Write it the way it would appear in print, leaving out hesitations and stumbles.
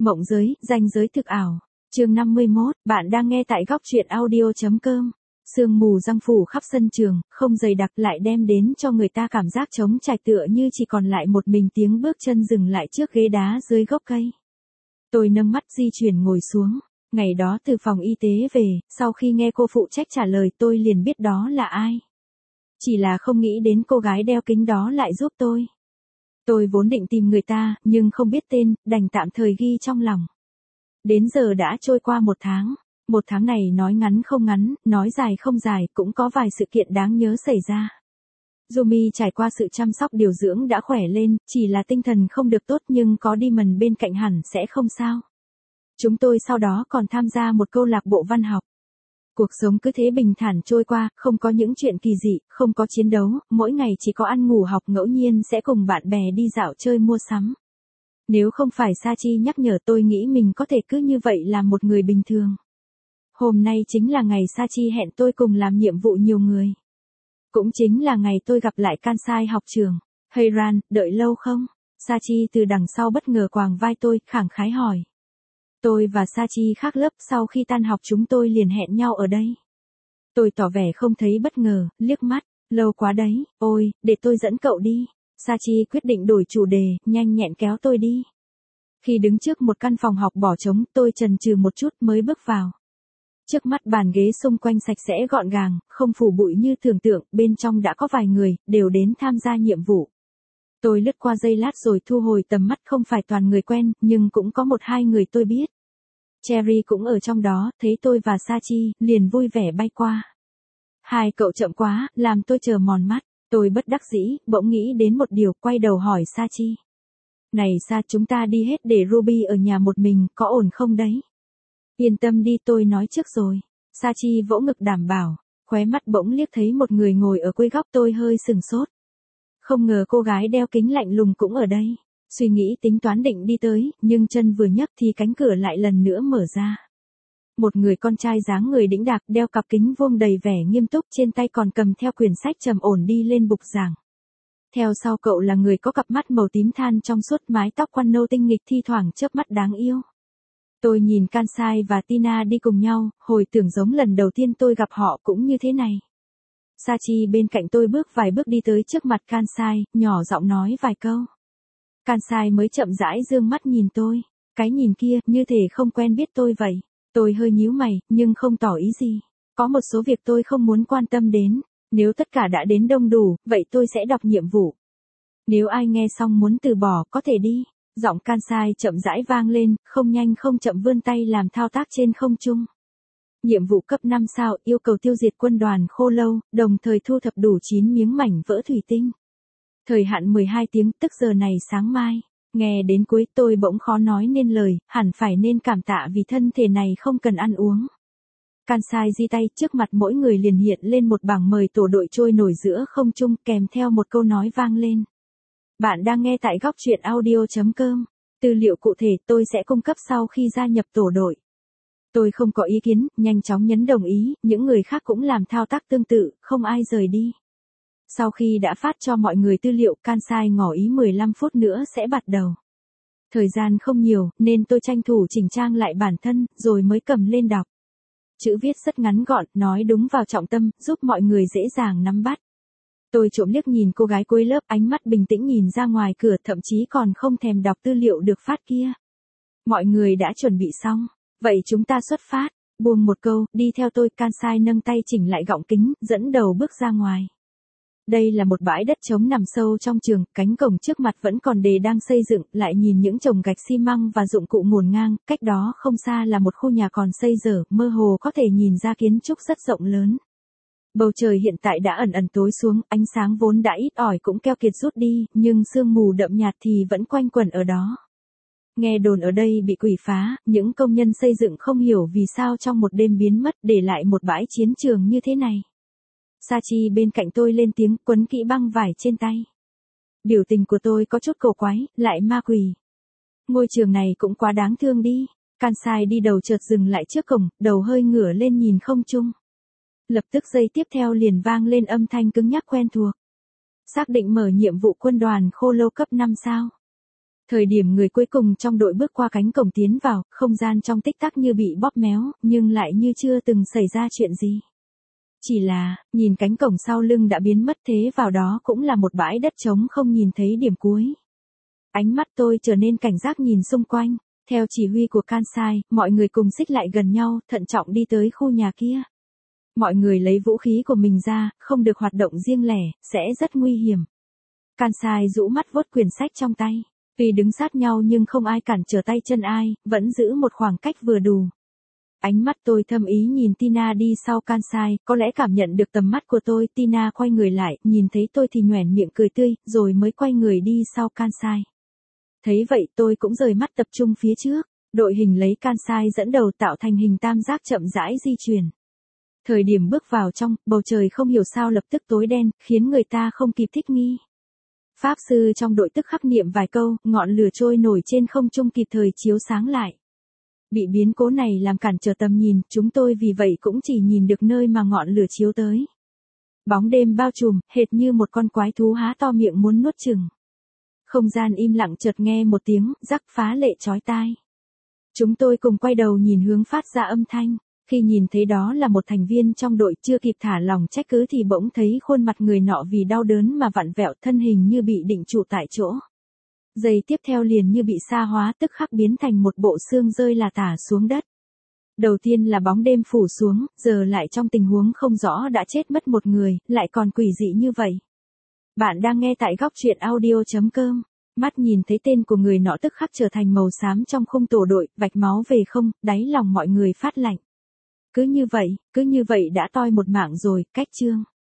Mộng giới, ranh giới thực ảo. Chương 51, bạn đang nghe tại góc truyện audio.com. Sương mù giăng phủ khắp sân trường, không dày đặc lại đem đến cho người ta cảm giác trống trải tựa như chỉ còn lại một mình tiếng bước chân dừng lại trước ghế đá dưới gốc cây. Tôi nâng mắt di chuyển ngồi xuống. Ngày đó từ phòng y tế về, sau khi nghe cô phụ trách trả lời tôi liền biết đó là ai. Chỉ là không nghĩ đến cô gái đeo kính đó lại giúp tôi. Tôi vốn định tìm người ta, nhưng không biết tên, đành tạm thời ghi trong lòng. Đến giờ đã trôi qua 1 tháng. 1 tháng này nói ngắn không ngắn, nói dài không dài, cũng có vài sự kiện đáng nhớ xảy ra. Yumi trải qua sự chăm sóc điều dưỡng đã khỏe lên, chỉ là tinh thần không được tốt nhưng có Demon bên cạnh hẳn sẽ không sao. Chúng tôi sau đó còn tham gia một câu lạc bộ văn học. Cuộc sống cứ thế bình thản trôi qua, không có những chuyện kỳ dị, không có chiến đấu, mỗi ngày chỉ có ăn ngủ học, ngẫu nhiên sẽ cùng bạn bè đi dạo chơi mua sắm. Nếu không phải Sachi nhắc nhở tôi nghĩ mình có thể cứ như vậy là một người bình thường. Hôm nay chính là ngày Sachi hẹn tôi cùng làm nhiệm vụ nhiều người. Cũng chính là ngày tôi gặp lại Kansai học trường. Hey Ran, đợi lâu không? Sachi từ đằng sau bất ngờ quàng vai tôi, khẳng khái hỏi. Tôi và Sachi khác lớp, sau khi tan học chúng tôi liền hẹn nhau ở đây. Tôi tỏ vẻ không thấy bất ngờ, liếc mắt, lâu quá đấy, ôi, để tôi dẫn cậu đi. Sachi quyết định đổi chủ đề, nhanh nhẹn kéo tôi đi. Khi đứng trước một căn phòng học bỏ trống, tôi chần chừ một chút mới bước vào. Trước mắt bàn ghế xung quanh sạch sẽ gọn gàng, không phủ bụi như tưởng tượng, bên trong đã có vài người, đều đến tham gia nhiệm vụ. Tôi lướt qua giây lát rồi thu hồi tầm mắt, không phải toàn người quen, nhưng cũng có 1-2 người tôi biết. Cherry cũng ở trong đó, thấy tôi và Sachi, liền vui vẻ bay qua. Hai cậu chậm quá, làm tôi chờ mòn mắt. Tôi bất đắc dĩ, bỗng nghĩ đến một điều, quay đầu hỏi Sachi. Này Sa, chúng ta đi hết để Ruby ở nhà một mình, có ổn không đấy? Yên tâm đi, tôi nói trước rồi. Sachi vỗ ngực đảm bảo, khóe mắt bỗng liếc thấy một người ngồi ở cuối góc, tôi hơi sừng sốt. Không ngờ cô gái đeo kính lạnh lùng cũng ở đây. Suy nghĩ tính toán định đi tới, nhưng chân vừa nhấc thì cánh cửa lại lần nữa mở ra. Một người con trai dáng người đĩnh đạc, đeo cặp kính vuông đầy vẻ nghiêm túc, trên tay còn cầm theo quyển sách trầm ổn đi lên bục giảng. Theo sau cậu là người có cặp mắt màu tím than trong suốt, mái tóc quăn nâu tinh nghịch thi thoảng chớp mắt đáng yêu. Tôi nhìn Kansai và Tina đi cùng nhau, hồi tưởng giống lần đầu tiên tôi gặp họ cũng như thế này. Sachi bên cạnh tôi bước vài bước đi tới trước mặt Kansai, nhỏ giọng nói vài câu. Kansai mới chậm rãi dương mắt nhìn tôi. Cái nhìn kia, như thể không quen biết tôi vậy. Tôi hơi nhíu mày, nhưng không tỏ ý gì. Có một số việc tôi không muốn quan tâm đến. Nếu tất cả đã đến đông đủ, vậy tôi sẽ đọc nhiệm vụ. Nếu ai nghe xong muốn từ bỏ, có thể đi. Giọng Kansai chậm rãi vang lên, không nhanh không chậm vươn tay làm thao tác trên không trung. Nhiệm vụ cấp 5 sao, yêu cầu tiêu diệt quân đoàn khô lâu, đồng thời thu thập đủ 9 miếng mảnh vỡ thủy tinh. Thời hạn 12 tiếng, tức giờ này sáng mai. Nghe đến cuối tôi bỗng khó nói nên lời, hẳn phải nên cảm tạ vì thân thể này không cần ăn uống. Kansai di tay, trước mặt mỗi người liền hiện lên một bảng mời tổ đội trôi nổi giữa không trung, kèm theo một câu nói vang lên. Bạn đang nghe tại góc truyện audio.com. Tư liệu cụ thể tôi sẽ cung cấp sau khi gia nhập tổ đội. Tôi không có ý kiến, nhanh chóng nhấn đồng ý, những người khác cũng làm thao tác tương tự, không ai rời đi. Sau khi đã phát cho mọi người tư liệu, Kansai ngỏ ý 15 phút nữa sẽ bắt đầu. Thời gian không nhiều, nên tôi tranh thủ chỉnh trang lại bản thân, rồi mới cầm lên đọc. Chữ viết rất ngắn gọn, nói đúng vào trọng tâm, giúp mọi người dễ dàng nắm bắt. Tôi trộm liếc nhìn cô gái cuối lớp, ánh mắt bình tĩnh nhìn ra ngoài cửa, thậm chí còn không thèm đọc tư liệu được phát kia. Mọi người đã chuẩn bị xong, vậy chúng ta xuất phát. Buông một câu, đi theo tôi. Kansai nâng tay chỉnh lại gọng kính, dẫn đầu bước ra ngoài. Đây là một bãi đất trống nằm sâu trong trường, cánh cổng trước mặt vẫn còn đề đang xây dựng, lại nhìn những chồng gạch xi măng và dụng cụ ngổn ngang, cách đó không xa là một khu nhà còn xây dở, mơ hồ có thể nhìn ra kiến trúc rất rộng lớn. Bầu trời hiện tại đã ẩn ẩn tối xuống, ánh sáng vốn đã ít ỏi cũng keo kiệt rút đi, nhưng sương mù đậm nhạt thì vẫn quanh quẩn ở đó. Nghe đồn ở đây bị quỷ phá, những công nhân xây dựng không hiểu vì sao trong một đêm biến mất, để lại một bãi chiến trường như thế này. Sachi bên cạnh tôi lên tiếng, quấn kỹ băng vải trên tay. Biểu tình của tôi có chút cổ quái, lại ma quỷ. Ngôi trường này cũng quá đáng thương đi. Kansai đi đầu chợt dừng lại trước cổng, đầu hơi ngửa lên nhìn không trung. Lập tức giây tiếp theo liền vang lên âm thanh cứng nhắc quen thuộc. Xác định mở nhiệm vụ quân đoàn khô lâu cấp 5 sao. Thời điểm người cuối cùng trong đội bước qua cánh cổng tiến vào, không gian trong tích tắc như bị bóp méo, nhưng lại như chưa từng xảy ra chuyện gì. Chỉ là, nhìn cánh cổng sau lưng đã biến mất thế vào đó cũng là một bãi đất trống không nhìn thấy điểm cuối. Ánh mắt tôi trở nên cảnh giác nhìn xung quanh, theo chỉ huy của Kansai, mọi người cùng xích lại gần nhau, thận trọng đi tới khu nhà kia. Mọi người lấy vũ khí của mình ra, không được hoạt động riêng lẻ, sẽ rất nguy hiểm. Kansai rũ mắt vuốt quyển sách trong tay. Tuy đứng sát nhau nhưng không ai cản trở tay chân ai, vẫn giữ một khoảng cách vừa đủ. Ánh mắt tôi thâm ý nhìn Tina đi sau Kansai, có lẽ cảm nhận được tầm mắt của tôi, Tina quay người lại, nhìn thấy tôi thì nhoẻn miệng cười tươi, rồi mới quay người đi sau Kansai. Thấy vậy tôi cũng rời mắt tập trung phía trước, đội hình lấy Kansai dẫn đầu tạo thành hình tam giác chậm rãi di chuyển. Thời điểm bước vào trong, bầu trời không hiểu sao lập tức tối đen, khiến người ta không kịp thích nghi. Pháp sư trong đội tức khắc niệm vài câu, ngọn lửa trôi nổi trên không trung kịp thời chiếu sáng lại. Bị biến cố này làm cản trở tầm nhìn, chúng tôi vì vậy cũng chỉ nhìn được nơi mà ngọn lửa chiếu tới. Bóng đêm bao trùm, hệt như một con quái thú há to miệng muốn nuốt chửng. Không gian im lặng chợt nghe một tiếng, rắc phá lệ chói tai. Chúng tôi cùng quay đầu nhìn hướng phát ra âm thanh. Khi nhìn thấy đó là một thành viên trong đội chưa kịp thả lòng trách cứ thì bỗng thấy khuôn mặt người nọ vì đau đớn mà vặn vẹo, thân hình như bị định trụ tại chỗ. Giây tiếp theo liền như bị sa hóa, tức khắc biến thành một bộ xương rơi là tả xuống đất. Đầu tiên là bóng đêm phủ xuống, giờ lại trong tình huống không rõ đã chết mất một người, lại còn quỷ dị như vậy. Bạn đang nghe tại góc truyện audio.com. Mắt nhìn thấy tên của người nọ tức khắc trở thành màu xám trong khung tổ đội, vạch máu về không, đáy lòng mọi người phát lạnh. Cứ như vậy đã toi một mạng rồi, cách chương.